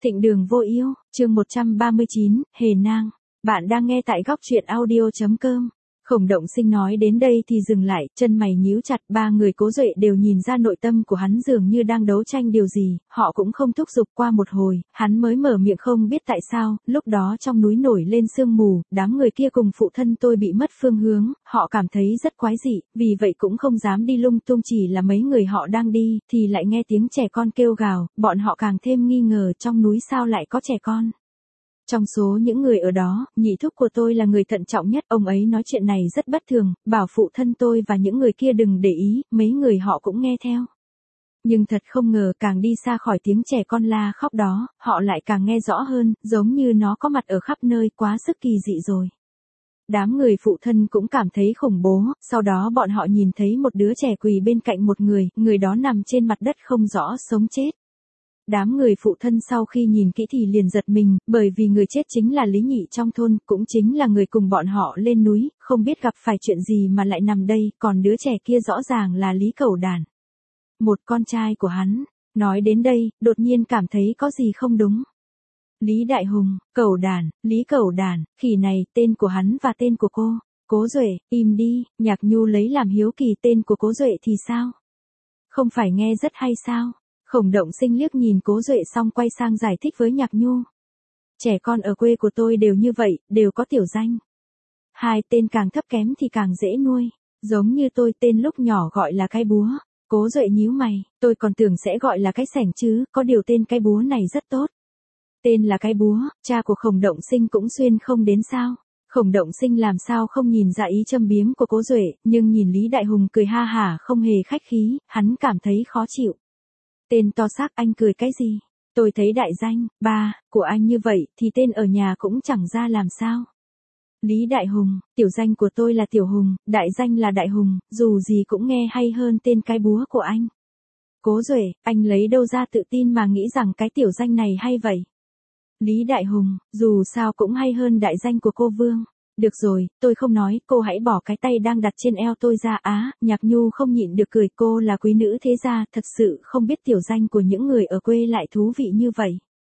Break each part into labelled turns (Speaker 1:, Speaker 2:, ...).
Speaker 1: Thịnh Đường Vô Yêu, chương 139, Hề Nang. Bạn đang nghe tại góc truyện audio.com. Khổng Động Sinh nói đến đây thì dừng lại, chân mày nhíu chặt, ba người Cố Duệ đều nhìn ra nội tâm của hắn dường như đang đấu tranh điều gì, họ cũng không thúc giục. Qua một hồi, hắn mới mở miệng không biết tại sao, lúc đó trong núi nổi lên sương mù, đám người kia cùng phụ thân tôi bị mất phương hướng, họ cảm thấy rất quái dị, vì vậy cũng không dám đi lung tung, chỉ là mấy người họ đang đi, thì lại nghe tiếng trẻ con kêu gào, bọn họ càng thêm nghi ngờ trong núi sao lại có trẻ con. Trong số những người ở đó, nhị thúc của tôi là người thận trọng nhất, ông ấy nói chuyện này rất bất thường, bảo phụ thân tôi và những người kia đừng để ý, mấy người họ cũng nghe theo. Nhưng thật không ngờ càng đi xa khỏi tiếng trẻ con la khóc đó, họ lại càng nghe rõ hơn, giống như nó có mặt ở khắp nơi, quá sức kỳ dị rồi. Đám người phụ thân cũng cảm thấy khủng bố, sau đó bọn họ nhìn thấy một đứa trẻ quỳ bên cạnh một người đó nằm trên mặt đất không rõ sống chết. Đám người phụ thân sau khi nhìn kỹ thì liền giật mình, bởi vì người chết chính là Lý Nhị trong thôn, cũng chính là người cùng bọn họ lên núi, không biết gặp phải chuyện gì mà lại nằm đây, còn đứa trẻ kia rõ ràng là Lý Cẩu Đản, một con trai của hắn. Nói đến đây, đột nhiên cảm thấy có gì không đúng. Lý Đại Hùng, Cẩu Đản, Lý Cẩu Đản, khỉ này, tên của hắn và tên của cô. Cố Duệ, im đi, Nhạc Nhu lấy làm hiếu kỳ, tên của Cố Duệ thì sao? Không phải nghe rất hay sao? Khổng Động Sinh liếc nhìn Cố Duệ xong quay sang giải thích với Nhạc Nhu. Trẻ con ở quê của tôi đều như vậy, đều có tiểu danh. Hai tên càng thấp kém thì càng dễ nuôi. Giống như tôi tên lúc nhỏ gọi là cái búa. Cố Duệ nhíu mày, tôi còn tưởng sẽ gọi là cái sẻng chứ, có điều tên cái búa này rất tốt. Tên là cái búa, cha của Khổng Động Sinh cũng xuyên không đến sao. Khổng Động Sinh làm sao không nhìn ra ý châm biếm của Cố Duệ, nhưng nhìn Lý Đại Hùng cười ha hả không hề khách khí, hắn cảm thấy khó chịu. Tên to xác, anh cười cái gì? Tôi thấy đại danh, ba, của anh như vậy, thì tên ở nhà cũng chẳng ra làm sao. Lý Đại Hùng, tiểu danh của tôi là Tiểu Hùng, đại danh là Đại Hùng, dù gì cũng nghe hay hơn tên cái búa của anh. Cố Duệ, anh lấy đâu ra tự tin mà nghĩ rằng cái tiểu danh này hay vậy? Lý Đại Hùng, dù sao cũng hay hơn đại danh của cô Vương. Được rồi, tôi không nói, cô hãy bỏ cái tay đang đặt trên eo tôi ra. Nhạc Nhu không nhịn được cười, cô là quý nữ thế gia, thật sự không biết tiểu danh của những người ở quê lại thú vị như vậy.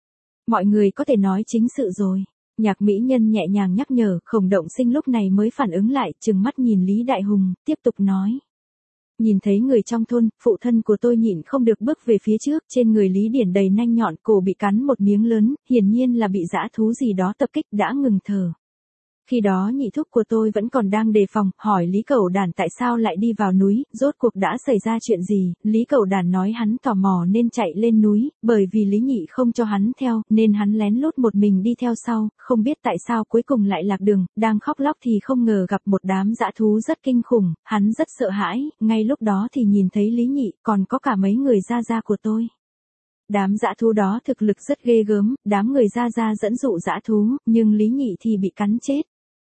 Speaker 1: Mọi người có thể nói chính sự rồi. Nhạc mỹ nhân nhẹ nhàng nhắc nhở, Khổng Động Sinh lúc này mới phản ứng lại, trừng mắt nhìn Lý Đại Hùng, tiếp tục nói. Nhìn thấy người trong thôn, phụ thân của tôi nhịn không được bước về phía trước, trên người Lý Điển đầy nanh nhọn, cổ bị cắn một miếng lớn, hiển nhiên là bị dã thú gì đó tập kích, đã ngừng thở. Khi đó nhị thúc của tôi vẫn còn đang đề phòng, hỏi Lý Cẩu Đản tại sao lại đi vào núi, rốt cuộc đã xảy ra chuyện gì. Lý Cẩu Đản nói hắn tò mò nên chạy lên núi, bởi vì Lý Nhị không cho hắn theo, nên hắn lén lút một mình đi theo sau, không biết tại sao cuối cùng lại lạc đường, đang khóc lóc thì không ngờ gặp một đám dã thú rất kinh khủng, hắn rất sợ hãi, ngay lúc đó thì nhìn thấy Lý Nhị, còn có cả mấy người gia của tôi. Đám dã thú đó thực lực rất ghê gớm, đám người gia dẫn dụ dã thú, nhưng Lý Nhị thì bị cắn chết.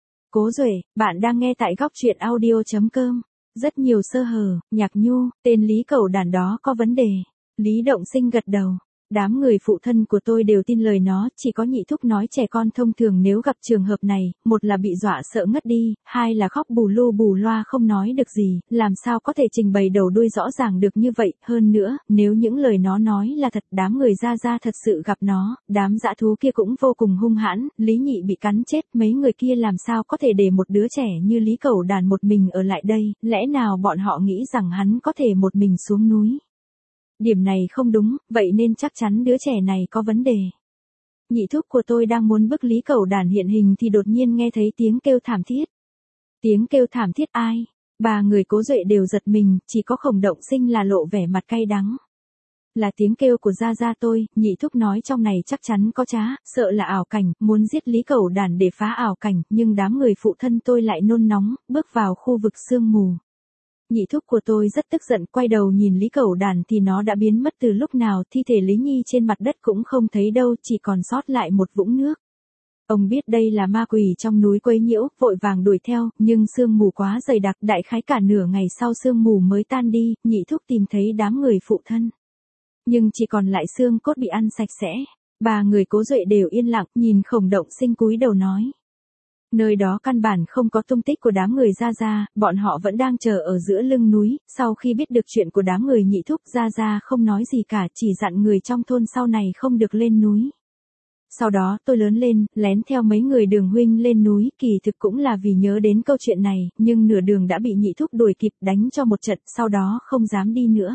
Speaker 1: Cố Duệ, bạn đang nghe tại góc truyện audio.com. Rất nhiều sơ hở, Nhạc Nhu, tên Lý Cẩu Đản đó có vấn đề. Lý Động Sinh gật đầu. Đám người phụ thân của tôi đều tin lời nó, chỉ có nhị thúc nói trẻ con thông thường nếu gặp trường hợp này, một là bị dọa sợ ngất đi, hai là khóc bù lu bù loa không nói được gì, làm sao có thể trình bày đầu đuôi rõ ràng được như vậy, hơn nữa, nếu những lời nó nói là thật, đám người gia thật sự gặp nó, đám dã thú kia cũng vô cùng hung hãn, Lý Nhị bị cắn chết, mấy người kia làm sao có thể để một đứa trẻ như Lý Cẩu Đản một mình ở lại đây, lẽ nào bọn họ nghĩ rằng hắn có thể một mình xuống núi? Điểm này không đúng, vậy nên chắc chắn đứa trẻ này có vấn đề. Nhị thúc của tôi đang muốn bức Lý Cẩu Đản hiện hình thì đột nhiên nghe thấy tiếng kêu thảm thiết. Tiếng kêu thảm thiết ai? Ba người Cố Duệ đều giật mình, chỉ có Khổng Động Sinh là lộ vẻ mặt cay đắng. Là tiếng kêu của gia tôi, nhị thúc nói trong này chắc chắn có trá, sợ là ảo cảnh, muốn giết Lý Cẩu Đản để phá ảo cảnh, nhưng đám người phụ thân tôi lại nôn nóng, bước vào khu vực sương mù. Nhị thúc của tôi rất tức giận, quay đầu nhìn Lý Cẩu Đản thì nó đã biến mất từ lúc nào, thi thể Lý Nhi trên mặt đất cũng không thấy đâu, chỉ còn sót lại một vũng nước. Ông biết đây là ma quỷ trong núi quấy nhiễu, vội vàng đuổi theo, nhưng sương mù quá dày đặc, đại khái cả nửa ngày sau sương mù mới tan đi, nhị thúc tìm thấy đám người phụ thân. Nhưng chỉ còn lại xương cốt bị ăn sạch sẽ. Ba người Cố Duệ đều yên lặng, nhìn Khổng Động Sinh cúi đầu nói. Nơi đó căn bản không có tung tích của đám người gia, bọn họ vẫn đang chờ ở giữa lưng núi, sau khi biết được chuyện của đám người nhị thúc gia không nói gì cả, chỉ dặn người trong thôn sau này không được lên núi. Sau đó tôi lớn lên, lén theo mấy người Đường huynh lên núi, kỳ thực cũng là vì nhớ đến câu chuyện này, nhưng nửa đường đã bị nhị thúc đuổi kịp đánh cho một trận, sau đó không dám đi nữa.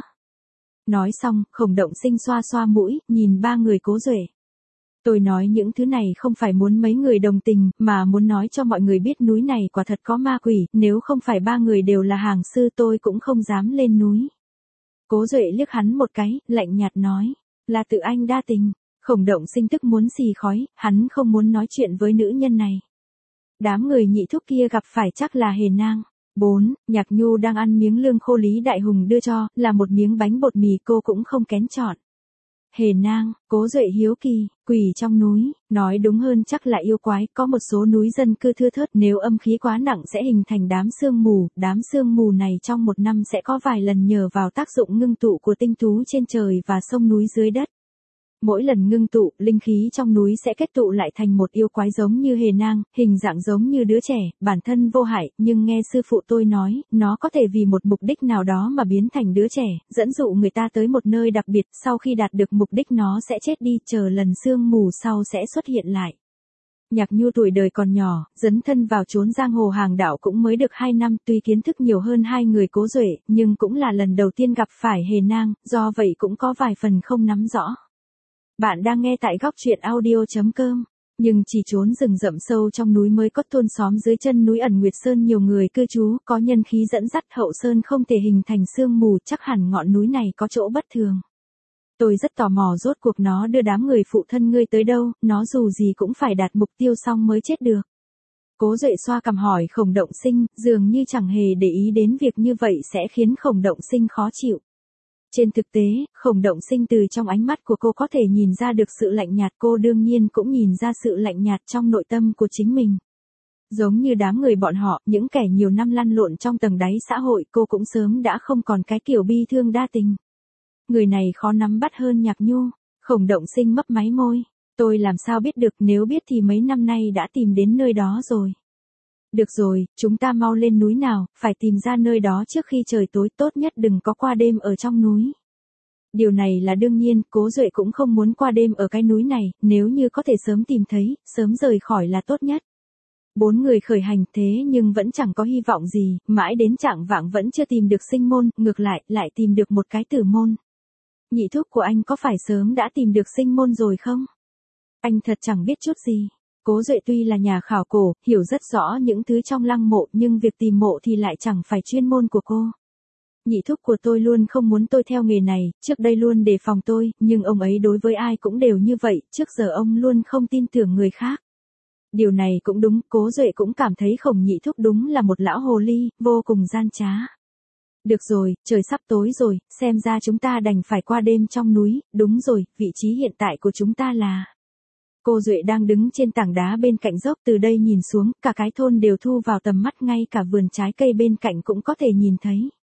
Speaker 1: Nói xong, Khổng Động Sinh xoa xoa mũi, nhìn ba người Cố Duệ. Tôi nói những thứ này không phải muốn mấy người đồng tình, mà muốn nói cho mọi người biết núi này quả thật có ma quỷ, nếu không phải ba người đều là hàng sư tôi cũng không dám lên núi. Cố Duệ liếc hắn một cái, lạnh nhạt nói, là tự anh đa tình. Khổng Động Sinh tức muốn xì khói, hắn không muốn nói chuyện với nữ nhân này. Đám người nhị thúc kia gặp phải chắc là Hề Nang. 4. Nhạc Nhu đang ăn miếng lương khô Lý Đại Hùng đưa cho, là một miếng bánh bột mì cô cũng không kén chọn. Hề Nang, Cố Duệ hiếu kỳ, quỷ trong núi, nói đúng hơn chắc là yêu quái, có một số núi dân cư thưa thớt, nếu âm khí quá nặng sẽ hình thành đám sương mù này trong một năm sẽ có vài lần nhờ vào tác dụng ngưng tụ của tinh tú trên trời và sông núi dưới đất. Mỗi lần ngưng tụ, linh khí trong núi sẽ kết tụ lại thành một yêu quái giống như Hề Nang, hình dạng giống như đứa trẻ, bản thân vô hại, nhưng nghe sư phụ tôi nói, nó có thể vì một mục đích nào đó mà biến thành đứa trẻ, dẫn dụ người ta tới một nơi đặc biệt, sau khi đạt được mục đích nó sẽ chết đi, chờ lần sương mù sau sẽ xuất hiện lại. Nhạc Nhu tuổi đời còn nhỏ, dấn thân vào chốn giang hồ hàng đạo cũng mới được 2 năm, tuy kiến thức nhiều hơn hai người Cố Duệ, nhưng cũng là lần đầu tiên gặp phải Hề Nang, do vậy cũng có vài phần không nắm rõ. Bạn đang nghe tại góc truyện audio.com. Nhưng chỉ trốn rừng rậm sâu trong núi mới có thôn xóm dưới chân núi ẩn Nguyệt Sơn nhiều người cư trú, có nhân khí dẫn dắt Hậu Sơn không thể hình thành sương mù, chắc hẳn ngọn núi này có chỗ bất thường. Tôi rất tò mò rốt cuộc nó đưa đám người phụ thân ngươi tới đâu, nó dù gì cũng phải đạt mục tiêu xong mới chết được. Cố Duệ xoa cằm hỏi Khổng Động Sinh, dường như chẳng hề để ý đến việc như vậy sẽ khiến Khổng Động Sinh khó chịu. Trên thực tế, Khổng Động Sinh từ trong ánh mắt của cô có thể nhìn ra được sự lạnh nhạt, cô đương nhiên cũng nhìn ra sự lạnh nhạt trong nội tâm của chính mình. Giống như đám người bọn họ, những kẻ nhiều năm lăn lộn trong tầng đáy xã hội, cô cũng sớm đã không còn cái kiểu bi thương đa tình. Người này khó nắm bắt hơn Nhạc Nhu. Khổng Động Sinh mấp máy môi. Tôi làm sao biết được, nếu biết thì mấy năm nay đã tìm đến nơi đó rồi. Được rồi, chúng ta mau lên núi nào, phải tìm ra nơi đó trước khi trời tối, tốt nhất đừng có qua đêm ở trong núi. Điều này là đương nhiên, Cố Duệ cũng không muốn qua đêm ở cái núi này, nếu như có thể sớm tìm thấy, sớm rời khỏi là tốt nhất. 4 người khởi hành thế nhưng vẫn chẳng có hy vọng gì, mãi đến chạng vạng vẫn chưa tìm được sinh môn, ngược lại tìm được một cái tử môn. Nhị thúc của anh có phải sớm đã tìm được sinh môn rồi không? Anh thật chẳng biết chút gì. Cố Duệ tuy là nhà khảo cổ, hiểu rất rõ những thứ trong lăng mộ, nhưng việc tìm mộ thì lại chẳng phải chuyên môn của cô. Nhị thúc của tôi luôn không muốn tôi theo nghề này, trước đây luôn đề phòng tôi, nhưng ông ấy đối với ai cũng đều như vậy, trước giờ ông luôn không tin tưởng người khác. Điều này cũng đúng, Cố Duệ cũng cảm thấy Khổng nhị thúc đúng là một lão hồ ly, vô cùng gian trá. Được rồi, trời sắp tối rồi, xem ra chúng ta đành phải qua đêm trong núi, đúng rồi, vị trí hiện tại của chúng ta là... Cô Duệ đang đứng trên tảng đá bên cạnh dốc, từ đây nhìn xuống, cả cái thôn đều thu vào tầm mắt, ngay cả vườn trái cây bên cạnh cũng có thể nhìn thấy.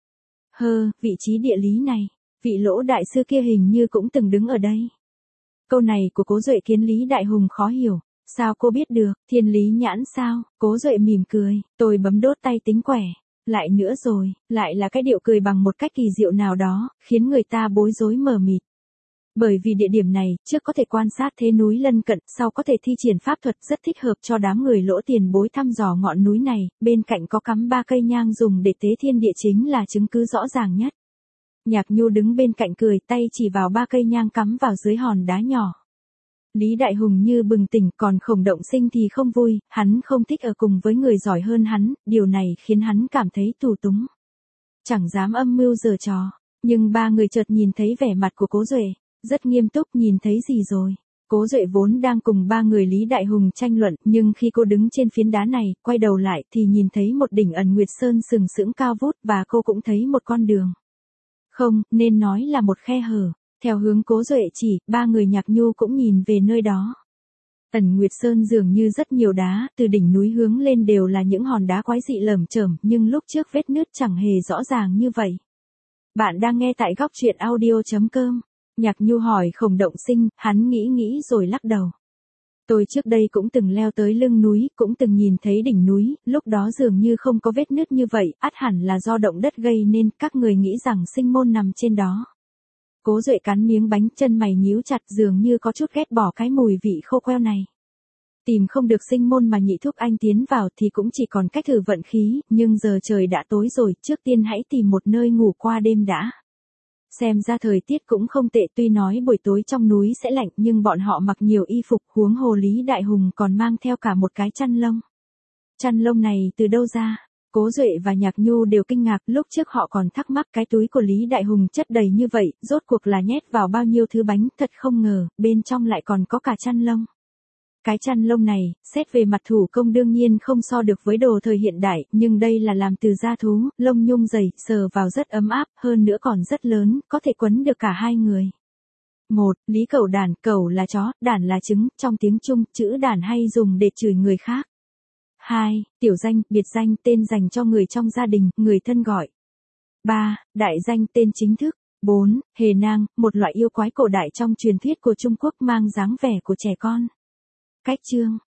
Speaker 1: Vị trí địa lý này, vị Lỗ đại sư kia hình như cũng từng đứng ở đây. Câu này của Cố Duệ khiến Lý Đại Hùng khó hiểu. Sao cô biết được, thiên lý nhãn sao? Cố Duệ mỉm cười, tôi bấm đốt tay tính quẻ. Lại nữa rồi, lại là cái điệu cười bằng một cách kỳ diệu nào đó, khiến người ta bối rối mờ mịt. Bởi vì địa điểm này, trước có thể quan sát thế núi lân cận, sau có thể thi triển pháp thuật, rất thích hợp cho đám người Lỗ tiền bối thăm dò ngọn núi này, bên cạnh có cắm 3 cây nhang dùng để tế thiên địa chính là chứng cứ rõ ràng nhất. Nhạc Nhu đứng bên cạnh cười, tay chỉ vào 3 cây nhang cắm vào dưới hòn đá nhỏ. Lý Đại Hùng như bừng tỉnh, còn Khổng Động Sinh thì không vui, hắn không thích ở cùng với người giỏi hơn hắn, điều này khiến hắn cảm thấy tù túng. Chẳng dám âm mưu giở trò, nhưng 3 người chợt nhìn thấy vẻ mặt của Cố Duệ, rất nghiêm túc. Nhìn thấy gì rồi? Cố Duệ vốn đang cùng 3 người Lý Đại Hùng tranh luận, nhưng khi cô đứng trên phiến đá này, quay đầu lại thì nhìn thấy một đỉnh ẩn Nguyệt Sơn sừng sững cao vút, và cô cũng thấy một con đường. Không, nên nói là một khe hở. Theo hướng Cố Duệ chỉ, 3 người Nhạc Nhu cũng nhìn về nơi đó. Ẩn Nguyệt Sơn dường như rất nhiều đá, từ đỉnh núi hướng lên đều là những hòn đá quái dị lởm chởm, nhưng lúc trước vết nứt chẳng hề rõ ràng như vậy. Bạn đang nghe tại góc truyện audio.com. Nhạc Nhu hỏi Khổng Động Sinh, hắn nghĩ rồi lắc đầu. Tôi trước đây cũng từng leo tới lưng núi, cũng từng nhìn thấy đỉnh núi, lúc đó dường như không có vết nứt như vậy, ắt hẳn là do động đất gây nên, các người nghĩ rằng sinh môn nằm trên đó. Cố Duệ cắn miếng bánh, chân mày nhíu chặt, dường như có chút ghét bỏ cái mùi vị khô queo này. Tìm không được sinh môn mà nhị thúc anh tiến vào thì cũng chỉ còn cách thử vận khí, nhưng giờ trời đã tối rồi, trước tiên hãy tìm một nơi ngủ qua đêm đã. Xem ra thời tiết cũng không tệ, tuy nói buổi tối trong núi sẽ lạnh nhưng bọn họ mặc nhiều y phục, huống hồ Lý Đại Hùng còn mang theo cả một cái chăn lông. Chăn lông này từ đâu ra? Cố Duệ và Nhạc Nhu đều kinh ngạc, lúc trước họ còn thắc mắc cái túi của Lý Đại Hùng chất đầy như vậy, rốt cuộc là nhét vào bao nhiêu thứ bánh, thật không ngờ, bên trong lại còn có cả chăn lông. Cái chăn lông này, xét về mặt thủ công đương nhiên không so được với đồ thời hiện đại, nhưng đây là làm từ da thú, lông nhung dày, sờ vào rất ấm áp, hơn nữa còn rất lớn, có thể quấn được cả hai người. 1. Lý Cẩu Đản, cẩu là chó, đản là trứng, trong tiếng Trung, chữ đản hay dùng để chửi người khác. 2. Tiểu danh, biệt danh, tên dành cho người trong gia đình, người thân gọi. 3. Đại danh, tên chính thức. 4. Hề nang, một loại yêu quái cổ đại trong truyền thuyết của Trung Quốc mang dáng vẻ của trẻ con. Cách chương